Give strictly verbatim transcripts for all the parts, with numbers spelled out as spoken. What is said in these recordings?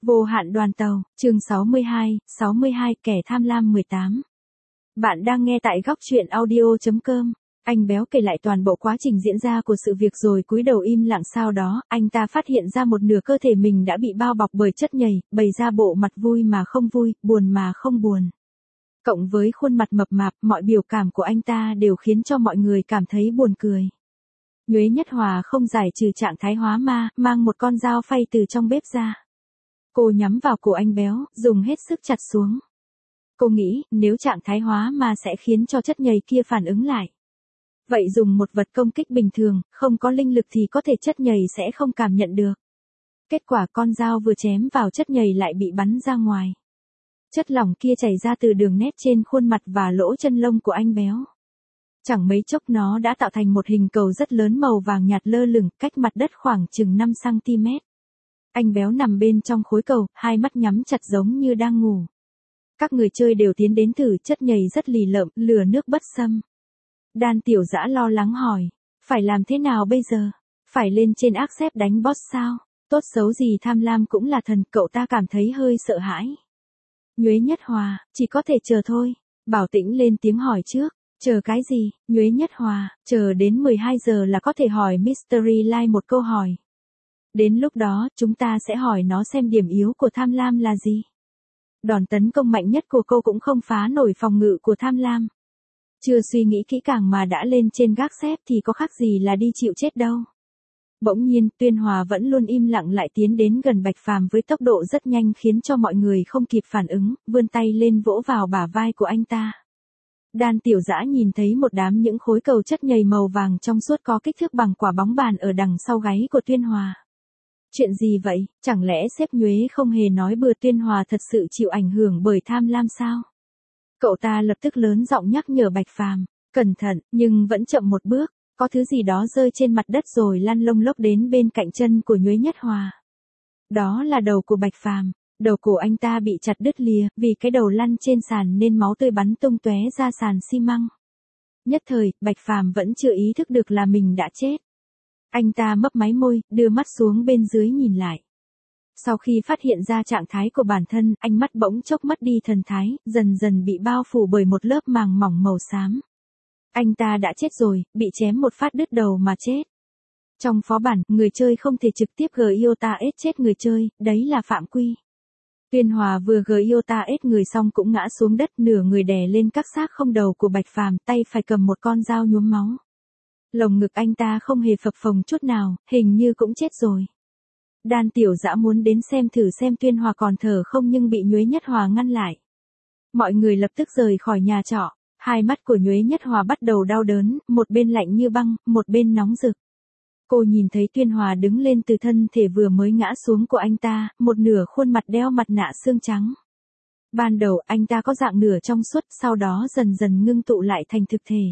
Vô hạn đoàn tàu, chương sáu mươi hai, sáu mươi hai kẻ tham lam mười tám. Bạn đang nghe tại góc truyện audio.com. Anh béo kể lại toàn bộ quá trình diễn ra của sự việc rồi cúi đầu im lặng, sau đó, anh ta phát hiện ra một nửa cơ thể mình đã bị bao bọc bởi chất nhầy, bày ra bộ mặt vui mà không vui, buồn mà không buồn. Cộng với khuôn mặt mập mạp, mọi biểu cảm của anh ta đều khiến cho mọi người cảm thấy buồn cười. Nhuế Nhất Hòa không giải trừ trạng thái hóa ma, mang một con dao phay từ trong bếp ra. Cô nhắm vào cổ anh béo, dùng hết sức chặt xuống. Cô nghĩ, nếu trạng thái hóa ma sẽ khiến cho chất nhầy kia phản ứng lại. Vậy dùng một vật công kích bình thường, không có linh lực thì có thể chất nhầy sẽ không cảm nhận được. Kết quả con dao vừa chém vào chất nhầy lại bị bắn ra ngoài. Chất lỏng kia chảy ra từ đường nét trên khuôn mặt và lỗ chân lông của anh béo. Chẳng mấy chốc nó đã tạo thành một hình cầu rất lớn màu vàng nhạt lơ lửng, cách mặt đất khoảng chừng năm xăng ti mét. Anh béo nằm bên trong khối cầu, hai mắt nhắm chặt giống như đang ngủ. Các người chơi đều tiến đến thử, chất nhầy rất lì lợm, lừa nước bất xâm. Đan Tiểu Dã lo lắng hỏi, phải làm thế nào bây giờ? Phải lên trên Accept đánh boss sao? Tốt xấu gì tham lam cũng là thần, cậu ta cảm thấy hơi sợ hãi. Nhuế Nhất Hòa, chỉ có thể chờ thôi. Bảo Tĩnh lên tiếng hỏi trước. Chờ cái gì? Nhuế Nhất Hòa, chờ đến mười hai giờ là có thể hỏi Mystery Live một câu hỏi. Đến lúc đó, chúng ta sẽ hỏi nó xem điểm yếu của tham lam là gì. Đòn tấn công mạnh nhất của cô cũng không phá nổi phòng ngự của tham lam. Chưa suy nghĩ kỹ càng mà đã lên trên gác xếp thì có khác gì là đi chịu chết đâu. Bỗng nhiên, Tuyên Hòa vẫn luôn im lặng lại tiến đến gần Bạch Phàm với tốc độ rất nhanh khiến cho mọi người không kịp phản ứng, vươn tay lên vỗ vào bả vai của anh ta. Đan Tiểu Dã nhìn thấy một đám những khối cầu chất nhầy màu vàng trong suốt có kích thước bằng quả bóng bàn ở đằng sau gáy của Tuyên Hòa. Chuyện gì vậy, chẳng lẽ sếp Nhuế không hề nói bừa Tuyên Hòa thật sự chịu ảnh hưởng bởi tham lam sao? Cậu ta lập tức lớn giọng nhắc nhở Bạch Phàm, cẩn thận, nhưng vẫn chậm một bước, có thứ gì đó rơi trên mặt đất rồi lăn lông lốc đến bên cạnh chân của Nhuế Nhất Hòa. Đó là đầu của Bạch Phàm. Đầu cổ anh ta bị chặt đứt lìa, vì cái đầu lăn trên sàn nên máu tươi bắn tung tóe ra sàn xi măng. Nhất thời, Bạch Phàm vẫn chưa ý thức được là mình đã chết. Anh ta mấp máy môi, đưa mắt xuống bên dưới nhìn lại. Sau khi phát hiện ra trạng thái của bản thân, ánh mắt bỗng chốc mất đi thần thái, dần dần bị bao phủ bởi một lớp màng mỏng màu xám. Anh ta đã chết rồi, bị chém một phát đứt đầu mà chết. Trong phó bản, người chơi không thể trực tiếp gờ iota ết chết người chơi, đấy là phạm quy. Tuyên Hòa vừa gờ iota ết người xong cũng ngã xuống đất, nửa người đè lên các xác không đầu của Bạch Phàm, tay phải cầm một con dao nhuốm máu. Lồng ngực anh ta không hề phập phồng chút nào, hình như cũng chết rồi. Đan Tiểu Dã muốn đến xem thử xem Tuyên Hòa còn thở không nhưng bị Nhuế Nhất Hòa ngăn lại. Mọi người lập tức rời khỏi nhà trọ, hai mắt của Nhuế Nhất Hòa bắt đầu đau đớn, một bên lạnh như băng, một bên nóng rực. Cô nhìn thấy Tuyên Hòa đứng lên từ thân thể vừa mới ngã xuống của anh ta, một nửa khuôn mặt đeo mặt nạ xương trắng. Ban đầu anh ta có dạng nửa trong suốt, sau đó dần dần ngưng tụ lại thành thực thể.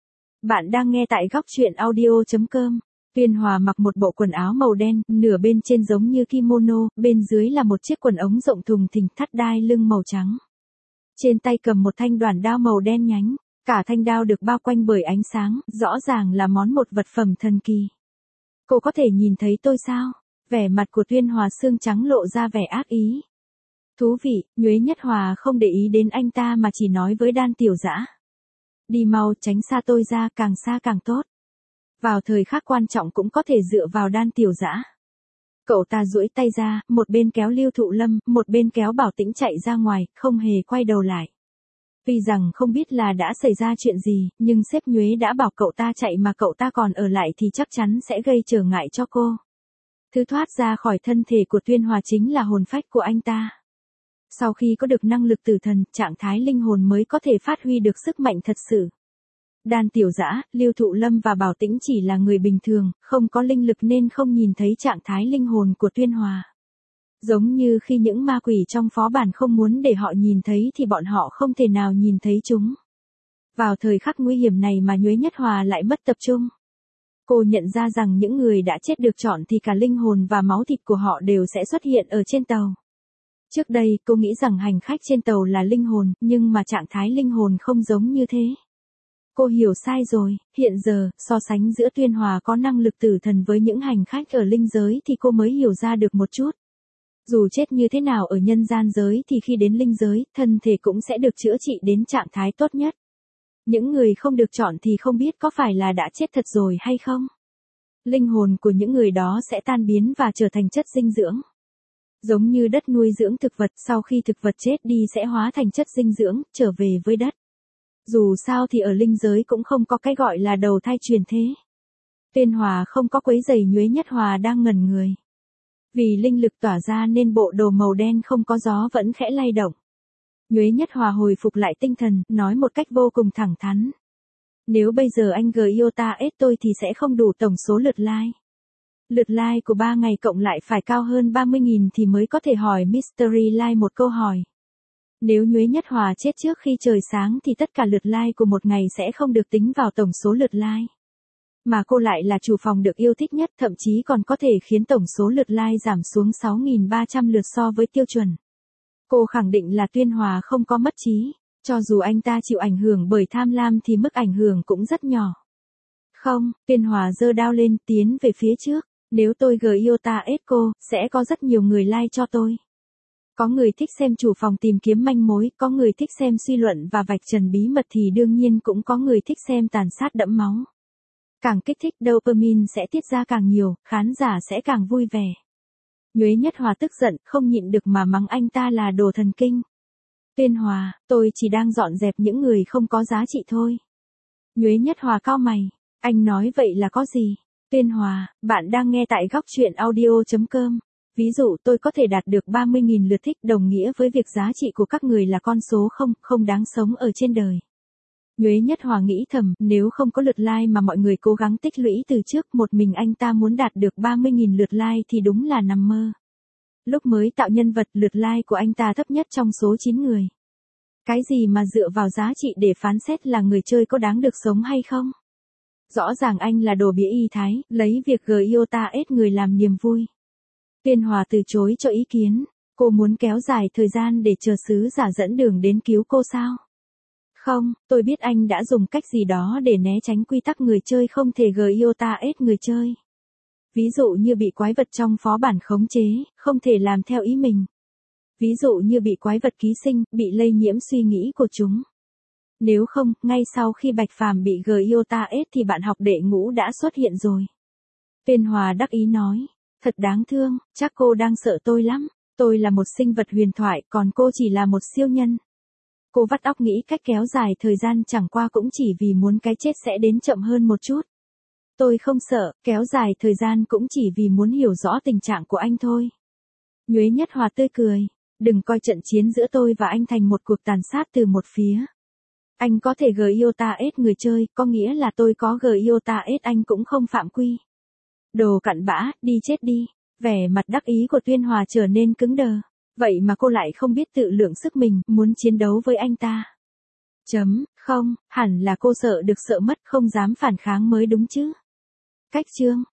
Bạn đang nghe tại góc truyện audio.com. Tuyên Hòa mặc một bộ quần áo màu đen, nửa bên trên giống như kimono, bên dưới là một chiếc quần ống rộng thùng thình thắt đai lưng màu trắng. Trên tay cầm một thanh đoản đao màu đen nhánh, cả thanh đao được bao quanh bởi ánh sáng, rõ ràng là món một vật phẩm thần kỳ. Cô có thể nhìn thấy tôi sao? Vẻ mặt của Tuyên Hòa xương trắng lộ ra vẻ ác ý. Thú vị, Nhuế Nhất Hòa không để ý đến anh ta mà chỉ nói với Đan Tiểu Dã. Đi mau, tránh xa tôi ra, càng xa càng tốt. Vào thời khắc quan trọng cũng có thể dựa vào Đan Tiểu Dã. Cậu ta duỗi tay ra, một bên kéo Lưu Thụ Lâm, một bên kéo Bảo Tĩnh chạy ra ngoài, không hề quay đầu lại. Tuy rằng không biết là đã xảy ra chuyện gì, nhưng sếp Nhuế đã bảo cậu ta chạy mà cậu ta còn ở lại thì chắc chắn sẽ gây trở ngại cho cô. Thứ thoát ra khỏi thân thể của Tuyên Hòa chính là hồn phách của anh ta. Sau khi có được năng lực tử thần, trạng thái linh hồn mới có thể phát huy được sức mạnh thật sự. Đan Tiểu Dã, Lưu Thụ Lâm và Bảo Tĩnh chỉ là người bình thường, không có linh lực nên không nhìn thấy trạng thái linh hồn của Tuyên Hòa. Giống như khi những ma quỷ trong phó bản không muốn để họ nhìn thấy thì bọn họ không thể nào nhìn thấy chúng. Vào thời khắc nguy hiểm này mà Nhuế Nhất Hòa lại mất tập trung. Cô nhận ra rằng những người đã chết được chọn thì cả linh hồn và máu thịt của họ đều sẽ xuất hiện ở trên tàu. Trước đây, cô nghĩ rằng hành khách trên tàu là linh hồn, nhưng mà trạng thái linh hồn không giống như thế. Cô hiểu sai rồi, hiện giờ, so sánh giữa Tuyên Hòa có năng lực tử thần với những hành khách ở linh giới thì cô mới hiểu ra được một chút. Dù chết như thế nào ở nhân gian giới thì khi đến linh giới, thân thể cũng sẽ được chữa trị đến trạng thái tốt nhất. Những người không được chọn thì không biết có phải là đã chết thật rồi hay không. Linh hồn của những người đó sẽ tan biến và trở thành chất dinh dưỡng. Giống như đất nuôi dưỡng thực vật, sau khi thực vật chết đi sẽ hóa thành chất dinh dưỡng, trở về với đất. Dù sao thì ở linh giới cũng không có cái gọi là đầu thai truyền thế. Tuyên Hòa không có quấy rầy Nhuế Nhất Hòa đang ngẩn người. Vì linh lực tỏa ra nên bộ đồ màu đen không có gió vẫn khẽ lay động. Nhuế Nhất Hòa hồi phục lại tinh thần, nói một cách vô cùng thẳng thắn. Nếu bây giờ anh gờ i o ta ết tôi thì sẽ không đủ tổng số lượt like. Lượt like của ba ngày cộng lại phải cao hơn ba mươi nghìn thì mới có thể hỏi Mystery Like một câu hỏi. Nếu Nhuế Nhất Hòa chết trước khi trời sáng thì tất cả lượt like của một ngày sẽ không được tính vào tổng số lượt like. Mà cô lại là chủ phòng được yêu thích nhất, thậm chí còn có thể khiến tổng số lượt like giảm xuống sáu nghìn ba trăm lượt so với tiêu chuẩn. Cô khẳng định là Tuyên Hòa không có mất trí, cho dù anh ta chịu ảnh hưởng bởi tham lam thì mức ảnh hưởng cũng rất nhỏ. Không, Tuyên Hòa giơ đao lên tiến về phía trước, nếu tôi gờ i o ta ết cô, sẽ có rất nhiều người like cho tôi. Có người thích xem chủ phòng tìm kiếm manh mối, có người thích xem suy luận và vạch trần bí mật thì đương nhiên cũng có người thích xem tàn sát đẫm máu. Càng kích thích dopamine sẽ tiết ra càng nhiều, khán giả sẽ càng vui vẻ. Nhuế Nhất Hòa tức giận, không nhịn được mà mắng anh ta là đồ thần kinh. Tuyên Hòa, tôi chỉ đang dọn dẹp những người không có giá trị thôi. Nhuế Nhất Hòa cau mày, anh nói vậy là có gì? Tuyên Hòa, bạn đang nghe tại góc truyện audio chấm com. Ví dụ tôi có thể đạt được ba mươi nghìn lượt thích đồng nghĩa với việc giá trị của các người là con số không, không đáng sống ở trên đời. Nhuế Nhất Hòa nghĩ thầm, nếu không có lượt like mà mọi người cố gắng tích lũy từ trước, một mình anh ta muốn đạt được ba mươi nghìn lượt like thì đúng là nằm mơ. Lúc mới tạo nhân vật, lượt like của anh ta thấp nhất trong số chín người. Cái gì mà dựa vào giá trị để phán xét là người chơi có đáng được sống hay không? Rõ ràng anh là đồ bịa y thái, lấy việc gờ i o ta ết người làm niềm vui. Tuyên Hòa từ chối cho ý kiến, cô muốn kéo dài thời gian để chờ sứ giả dẫn đường đến cứu cô sao? Không, tôi biết anh đã dùng cách gì đó để né tránh quy tắc người chơi không thể gờ i o ta ết người chơi. Ví dụ như bị quái vật trong phó bản khống chế, không thể làm theo ý mình. Ví dụ như bị quái vật ký sinh, bị lây nhiễm suy nghĩ của chúng. Nếu không, ngay sau khi Bạch Phàm bị gờ i o ta ết thì bạn học đệ ngũ đã xuất hiện rồi. Tuyên Hòa đắc ý nói, thật đáng thương, chắc cô đang sợ tôi lắm. Tôi là một sinh vật huyền thoại, còn cô chỉ là một siêu nhân. Cô vắt óc nghĩ cách kéo dài thời gian chẳng qua cũng chỉ vì muốn cái chết sẽ đến chậm hơn một chút. Tôi không sợ, kéo dài thời gian cũng chỉ vì muốn hiểu rõ tình trạng của anh thôi. Nhuế Nhất Hòa tươi cười, đừng coi trận chiến giữa tôi và anh thành một cuộc tàn sát từ một phía. Anh có thể gờ i o ta ết người chơi, có nghĩa là tôi có gờ i o ta ết anh cũng không phạm quy. Đồ cặn bã, đi chết đi. Vẻ mặt đắc ý của Tuyên Hòa trở nên cứng đờ. Vậy mà cô lại không biết tự lượng sức mình, muốn chiến đấu với anh ta. Chấm, không, hẳn là cô sợ được sợ mất, không dám phản kháng mới đúng chứ. Cách chương.